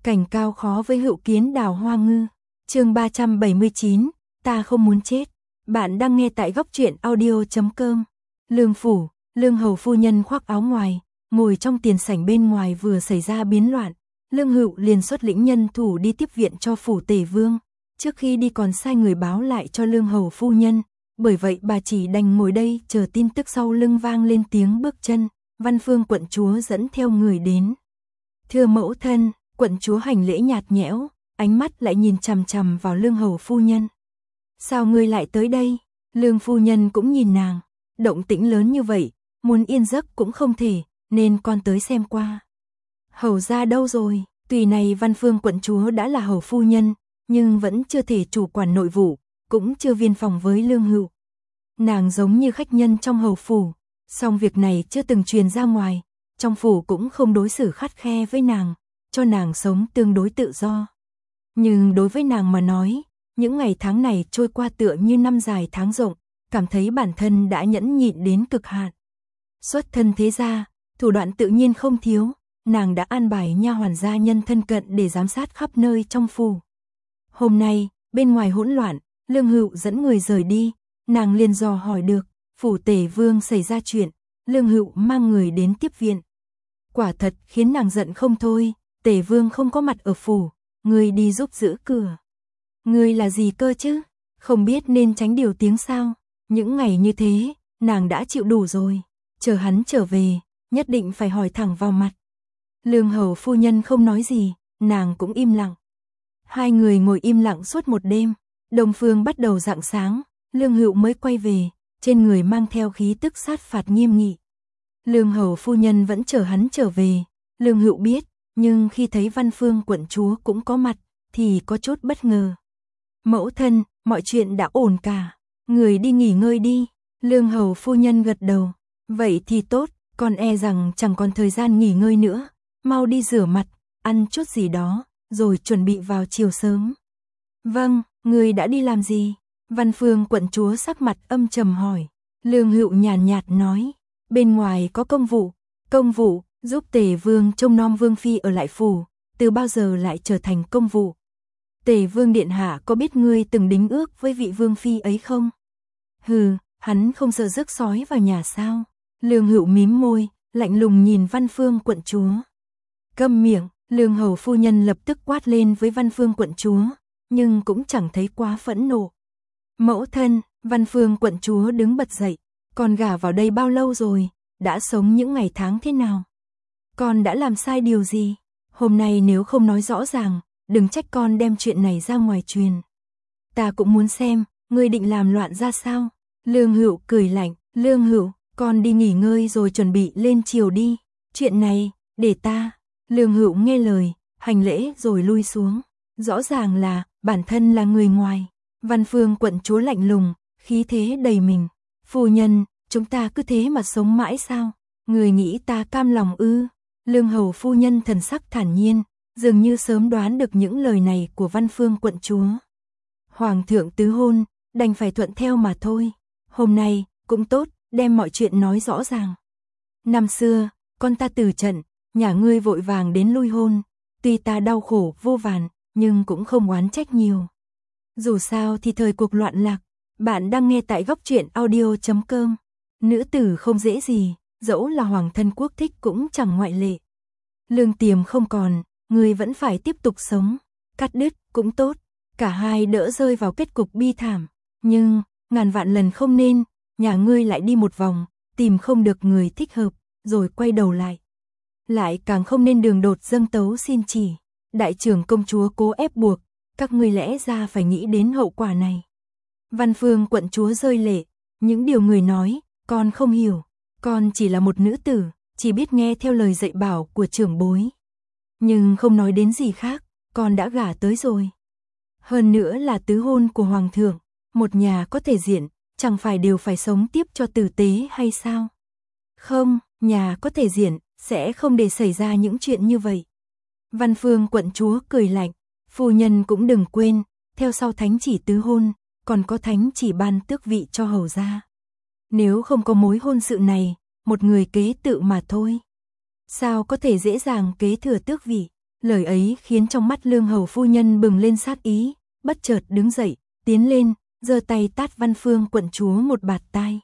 Cảnh cao khó với Hữu Kiến Đào Hoa Ngư. Chương 379, ta không muốn chết. Bạn đang nghe tại góc truyện audio.com. Lương phủ, Lương hầu phu nhân khoác áo ngoài, ngồi trong tiền sảnh bên ngoài vừa xảy ra biến loạn. Lương Hữu liền xuất lĩnh nhân thủ đi tiếp viện cho phủ Tề Vương. Trước khi đi còn sai người báo lại cho Lương hầu phu nhân. Bởi vậy bà chỉ đành ngồi đây chờ tin tức. Sau lưng vang lên tiếng bước chân. Văn Phương quận chúa dẫn theo người đến. Thưa mẫu thân. Quận chúa hành lễ nhạt nhẽo, ánh mắt lại nhìn chằm chằm vào Lương hầu phu nhân. Sao ngươi lại tới đây? Lương phu nhân cũng nhìn nàng, động tĩnh lớn như vậy, muốn yên giấc cũng không thể, nên con tới xem qua. Hầu gia đâu rồi? Tuy này Văn Phương quận chúa đã là hầu phu nhân, nhưng vẫn chưa thể chủ quản nội vụ, cũng chưa viên phòng với Lương Hữu. Nàng giống như khách nhân trong hầu phủ, song việc này chưa từng truyền ra ngoài, trong phủ cũng không đối xử khắt khe với nàng, cho nàng sống tương đối tự do. Nhưng đối với nàng mà nói, những ngày tháng này trôi qua tựa như năm dài tháng rộng, cảm thấy bản thân đã nhẫn nhịn đến cực hạn. Xuất thân thế gia, thủ đoạn tự nhiên không thiếu, nàng đã an bài nha hoàn gia nhân thân cận để giám sát khắp nơi trong phủ. Hôm nay, bên ngoài hỗn loạn, Lương Hữu dẫn người rời đi, nàng liền dò hỏi được, phủ Tề Vương xảy ra chuyện, Lương Hữu mang người đến tiếp viện. Quả thật khiến nàng giận không thôi. Tề Vương không có mặt ở phủ, ngươi đi giúp giữ cửa. Ngươi là gì cơ chứ? Không biết nên tránh điều tiếng sao? Những ngày như thế, nàng đã chịu đủ rồi. Chờ hắn trở về, nhất định phải hỏi thẳng vào mặt. Lương hầu phu nhân không nói gì, nàng cũng im lặng. Hai người ngồi im lặng suốt một đêm. Đông phương bắt đầu rạng sáng, Lương Hữu mới quay về, trên người mang theo khí tức sát phạt nghiêm nghị. Lương hầu phu nhân vẫn chờ hắn trở về, Lương Hữu biết. Nhưng khi thấy Văn Phương quận chúa cũng có mặt, thì có chút bất ngờ. Mẫu thân, mọi chuyện đã ổn cả. Người đi nghỉ ngơi đi. Lương hầu phu nhân gật đầu. Vậy thì tốt, con e rằng chẳng còn thời gian nghỉ ngơi nữa. Mau đi rửa mặt, ăn chút gì đó, rồi chuẩn bị vào chiều sớm. Vâng, người đã đi làm gì? Văn Phương quận chúa sắc mặt âm trầm hỏi. Lương Hữu nhàn nhạt nói. Bên ngoài có công vụ. Công vụ? Giúp Tề Vương trông nom Vương Phi ở lại phủ, từ bao giờ lại trở thành công vụ? Tề Vương điện hạ có biết ngươi từng đính ước với vị Vương Phi ấy không? Hừ, hắn không sợ rước sói vào nhà sao? Lương Hữu mím môi, lạnh lùng nhìn Văn Phương quận chúa. Câm miệng, Lương hầu phu nhân lập tức quát lên với Văn Phương quận chúa, nhưng cũng chẳng thấy quá phẫn nộ. Mẫu thân, Văn Phương quận chúa đứng bật dậy, con gả vào đây bao lâu rồi, đã sống những ngày tháng thế nào? Con đã làm sai điều gì? Hôm nay nếu không nói rõ ràng, đừng trách con đem chuyện này ra ngoài truyền. Ta cũng muốn xem, ngươi định làm loạn ra sao? Lương Hữu cười lạnh, Lương Hữu, con đi nghỉ ngơi rồi chuẩn bị lên triều đi. Chuyện này, để ta. Lương Hữu nghe lời, hành lễ rồi lui xuống. Rõ ràng là, bản thân là người ngoài. Văn Phương quận chúa lạnh lùng, khí thế đầy mình. Phu nhân, chúng ta cứ thế mà sống mãi sao? Người nghĩ ta cam lòng ư? Lương hầu phu nhân thần sắc thản nhiên, dường như sớm đoán được những lời này của Văn Phương quận chúa. Hoàng thượng tứ hôn, đành phải thuận theo mà thôi. Hôm nay, cũng tốt, đem mọi chuyện nói rõ ràng. Năm xưa, con ta từ trận, nhà ngươi vội vàng đến lui hôn. Tuy ta đau khổ vô vàn, nhưng cũng không oán trách nhiều. Dù sao thì thời cuộc loạn lạc, bạn đang nghe tại góc truyện audio.com. Nữ tử không dễ gì. Dẫu là hoàng thân quốc thích cũng chẳng ngoại lệ. Lương Tiềm không còn, người vẫn phải tiếp tục sống. Cắt đứt cũng tốt, cả hai đỡ rơi vào kết cục bi thảm. Nhưng, ngàn vạn lần không nên, nhà ngươi lại đi một vòng, tìm không được người thích hợp, rồi quay đầu lại. Lại càng không nên đường đột dâng tấu xin chỉ. Đại trưởng công chúa cố ép buộc, các ngươi lẽ ra phải nghĩ đến hậu quả này. Văn Phương quận chúa rơi lệ, những điều người nói, con không hiểu. Con chỉ là một nữ tử, chỉ biết nghe theo lời dạy bảo của trưởng bối. Nhưng không nói đến gì khác, con đã gả tới rồi. Hơn nữa là tứ hôn của hoàng thượng, một nhà có thể diện, chẳng phải đều phải sống tiếp cho tử tế hay sao? Không, nhà có thể diện, sẽ không để xảy ra những chuyện như vậy. Văn Phương quận chúa cười lạnh, phu nhân cũng đừng quên, theo sau thánh chỉ tứ hôn, còn có thánh chỉ ban tước vị cho hầu gia. Nếu không có mối hôn sự này, một người kế tự mà thôi. Sao có thể dễ dàng kế thừa tước vị? Lời ấy khiến trong mắt Lương hầu phu nhân bừng lên sát ý, bất chợt đứng dậy, tiến lên, giơ tay tát Văn Phương quận chúa một bạt tai.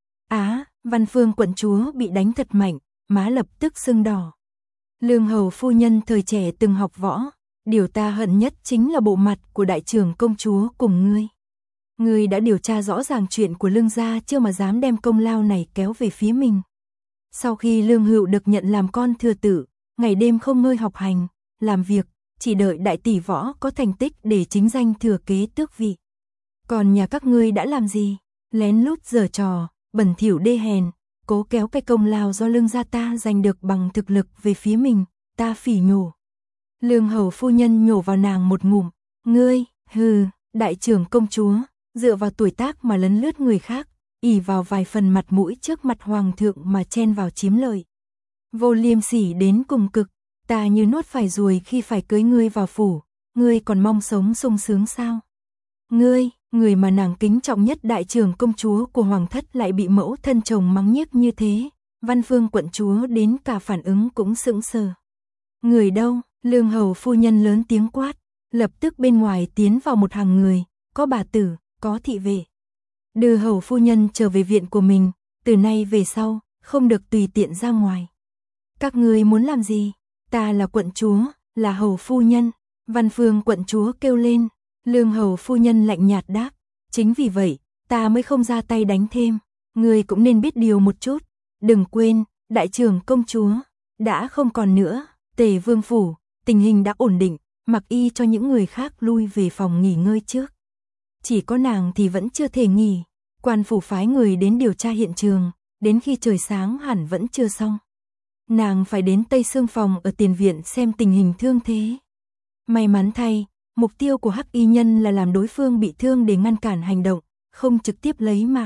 Văn Phương quận chúa bị đánh thật mạnh, má lập tức sưng đỏ. Lương hầu phu nhân thời trẻ từng học võ, điều ta hận nhất chính là bộ mặt của đại trưởng công chúa cùng ngươi. Ngươi đã điều tra rõ ràng chuyện của Lương gia chưa mà dám đem công lao này kéo về phía mình. Sau khi Lương Hựu được nhận làm con thừa tử, ngày đêm không ngơi học hành, làm việc, chỉ đợi đại tỷ võ có thành tích để chính danh thừa kế tước vị. Còn nhà các ngươi đã làm gì? Lén lút giở trò, bẩn thỉu đê hèn, cố kéo cái công lao do Lương gia ta giành được bằng thực lực về phía mình, ta phỉ nhổ. Lương hầu phu nhân nhổ vào nàng một ngụm, ngươi, hừ, đại trưởng công chúa, dựa vào tuổi tác mà lấn lướt người khác, ỷ vào vài phần mặt mũi trước mặt hoàng thượng mà chen vào chiếm lợi. Vô liêm sỉ đến cùng cực, ta như nuốt phải ruồi khi phải cưới ngươi vào phủ, ngươi còn mong sống sung sướng sao? Ngươi, người mà nàng kính trọng nhất đại trưởng công chúa của hoàng thất lại bị mẫu thân chồng mắng nhiếc như thế, Văn Phương quận chúa đến cả phản ứng cũng sững sờ. Người đâu? Lương hầu phu nhân lớn tiếng quát, lập tức bên ngoài tiến vào một hàng người, có bà tử, có thị vệ. Đưa hầu phu nhân trở về viện của mình, từ nay về sau, không được tùy tiện ra ngoài. Các ngươi muốn làm gì? Ta là quận chúa, là hầu phu nhân. Văn Phương quận chúa kêu lên. Lương hầu phu nhân lạnh nhạt đáp, chính vì vậy, ta mới không ra tay đánh thêm. Ngươi cũng nên biết điều một chút. Đừng quên, đại trưởng công chúa đã không còn nữa. Tề vương phủ, tình hình đã ổn định, mặc y cho những người khác lui về phòng nghỉ ngơi trước. Chỉ có nàng thì vẫn chưa thể nghỉ. Quan phủ phái người đến điều tra hiện trường, đến khi trời sáng hẳn vẫn chưa xong. Nàng phải đến Tây Sương phòng ở tiền viện xem tình hình thương thế. May mắn thay, mục tiêu của Hắc Y nhân là làm đối phương bị thương để ngăn cản hành động, không trực tiếp lấy mạng.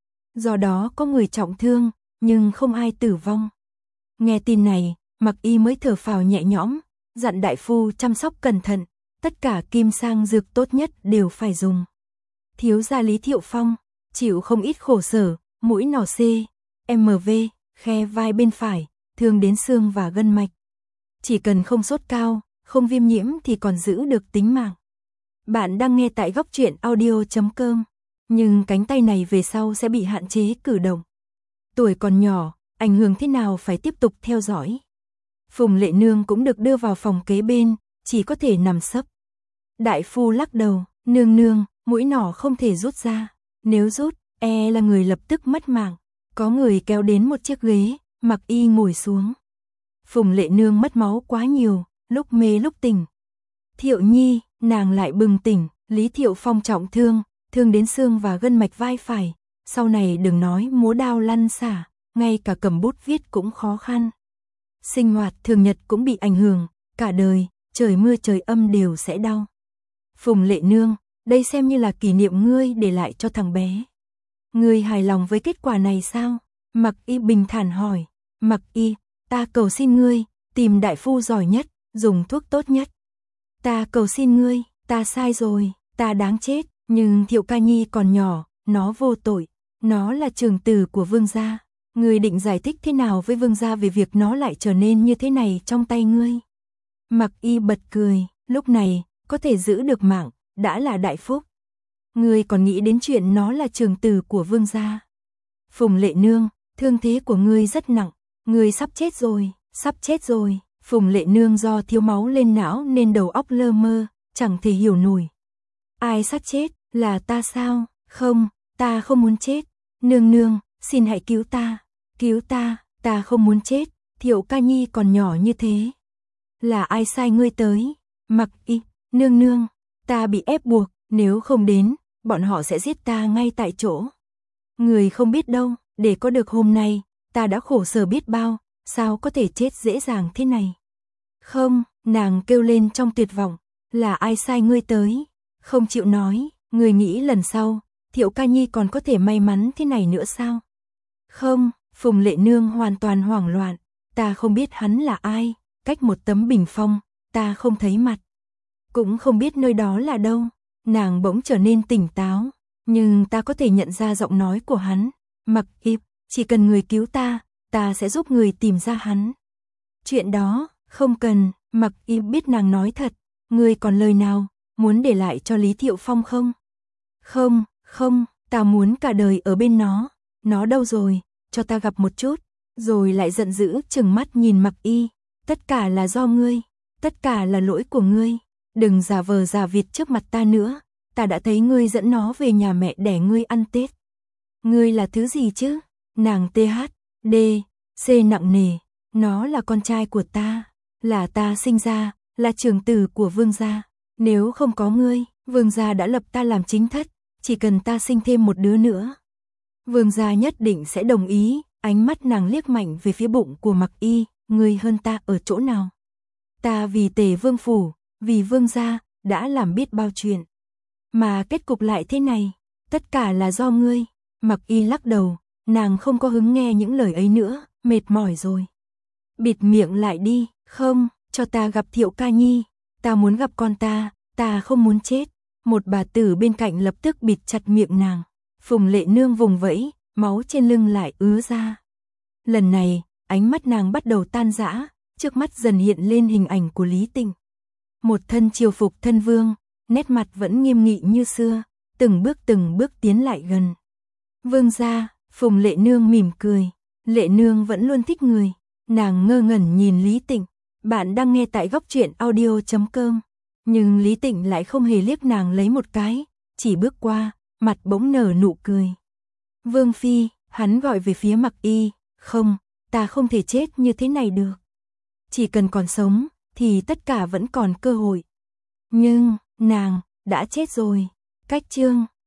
Do đó có người trọng thương, nhưng không ai tử vong. Nghe tin này, Mặc Y mới thở phào nhẹ nhõm, dặn đại phu chăm sóc cẩn thận, tất cả kim sang dược tốt nhất đều phải dùng. Thiếu gia Lý Thiệu Phong, chịu không ít khổ sở, mũi nỏ C, MV, khe vai bên phải, thương đến xương và gân mạch. Chỉ cần không sốt cao, không viêm nhiễm thì còn giữ được tính mạng. Bạn đang nghe tại góc truyện audio.com, nhưng cánh tay này về sau sẽ bị hạn chế cử động. Tuổi còn nhỏ, ảnh hưởng thế nào phải tiếp tục theo dõi. Phùng Lệ Nương cũng được đưa vào phòng kế bên, chỉ có thể nằm sấp. Đại phu lắc đầu, nương nương, mũi nỏ không thể rút ra. Nếu rút, là người lập tức mất mạng. Có người kéo đến một chiếc ghế, Mặc Y ngồi xuống. Phùng Lệ Nương mất máu quá nhiều, lúc mê lúc tỉnh. Thiệu Nhi, nàng lại bừng tỉnh. Lý Thiệu Phong trọng thương, thương đến xương và gân mạch vai phải. Sau này đừng nói múa đao lăn xả, ngay cả cầm bút viết cũng khó khăn. Sinh hoạt thường nhật cũng bị ảnh hưởng, cả đời, trời mưa trời âm đều sẽ đau. Phùng Lệ Nương, đây xem như là kỷ niệm ngươi để lại cho thằng bé. Ngươi hài lòng với kết quả này sao? Mặc Y bình thản hỏi. Mặc Y, ta cầu xin ngươi, tìm đại phu giỏi nhất, dùng thuốc tốt nhất. Ta cầu xin ngươi, ta sai rồi, ta đáng chết, nhưng Thiệu Ca Nhi còn nhỏ, nó vô tội, nó là trưởng tử của vương gia. Ngươi định giải thích thế nào với vương gia về việc nó lại trở nên như thế này trong tay ngươi? Mặc Y bật cười, lúc này, có thể giữ được mạng, đã là đại phúc. Ngươi còn nghĩ đến chuyện nó là trưởng tử của vương gia. Phùng Lệ Nương, thương thế của ngươi rất nặng, ngươi sắp chết rồi, sắp chết rồi. Phùng Lệ Nương do thiếu máu lên não nên đầu óc lơ mơ, chẳng thể hiểu nổi. Ai sắp chết, là ta sao? Không, ta không muốn chết. Nương nương, xin hãy cứu ta, ta không muốn chết, Thiệu Ca Nhi còn nhỏ như thế. Là ai sai ngươi tới? Mặc Y, nương nương, ta bị ép buộc, nếu không đến, bọn họ sẽ giết ta ngay tại chỗ. Người không biết đâu, để có được hôm nay, ta đã khổ sở biết bao, sao có thể chết dễ dàng thế này. Không, nàng kêu lên trong tuyệt vọng, là ai sai ngươi tới? Không chịu nói, ngươi nghĩ lần sau, Thiệu Ca Nhi còn có thể may mắn thế này nữa sao? Không, Phùng Lệ Nương hoàn toàn hoảng loạn, ta không biết hắn là ai, cách một tấm bình phong, ta không thấy mặt. Cũng không biết nơi đó là đâu, nàng bỗng trở nên tỉnh táo, nhưng ta có thể nhận ra giọng nói của hắn. Mặc Y, chỉ cần người cứu ta, ta sẽ giúp người tìm ra hắn. Chuyện đó, không cần, Mặc Y biết nàng nói thật, ngươi còn lời nào muốn để lại cho Lý Thiệu Phong không? Không, không, ta muốn cả đời ở bên nó đâu rồi, cho ta gặp một chút, rồi lại giận dữ trừng mắt nhìn Mặc Y, tất cả là do ngươi, tất cả là lỗi của ngươi, đừng giả vờ giả vịt trước mặt ta nữa, ta đã thấy ngươi dẫn nó về nhà mẹ đẻ ngươi ăn Tết. Ngươi là thứ gì chứ? Nàng THD, C nặng nề, nó là con trai của ta, là ta sinh ra, là trưởng tử của Vương gia, nếu không có ngươi, Vương gia đã lập ta làm chính thất, chỉ cần ta sinh thêm một đứa nữa. Vương gia nhất định sẽ đồng ý, ánh mắt nàng liếc mạnh về phía bụng của Mặc Y, ngươi hơn ta ở chỗ nào? Ta vì Tề Vương phủ, vì Vương gia, đã làm biết bao chuyện. Mà kết cục lại thế này, tất cả là do ngươi. Mặc Y lắc đầu, nàng không có hứng nghe những lời ấy nữa, mệt mỏi rồi. Bịt miệng lại đi, không, cho ta gặp Thiệu Ca Nhi, ta muốn gặp con ta không muốn chết. Một bà tử bên cạnh lập tức bịt chặt miệng nàng. Phùng Lệ Nương vùng vẫy, máu trên lưng lại ứa ra. Lần này, ánh mắt nàng bắt đầu tan rã, trước mắt dần hiện lên hình ảnh của Lý Tịnh. Một thân triều phục thân vương, nét mặt vẫn nghiêm nghị như xưa, từng bước tiến lại gần. Vương gia, Phùng Lệ Nương mỉm cười, Lệ Nương vẫn luôn thích người. Nàng ngơ ngẩn nhìn Lý Tịnh, bạn đang nghe tại Góc Truyện Audio.com. Nhưng Lý Tịnh lại không hề liếc nàng lấy một cái, chỉ bước qua, mặt bỗng nở nụ cười. Vương phi, hắn gọi về phía Mặc Y, không, ta không thể chết như thế này được. Chỉ cần còn sống, thì tất cả vẫn còn cơ hội. Nhưng, nàng, đã chết rồi. Cách chương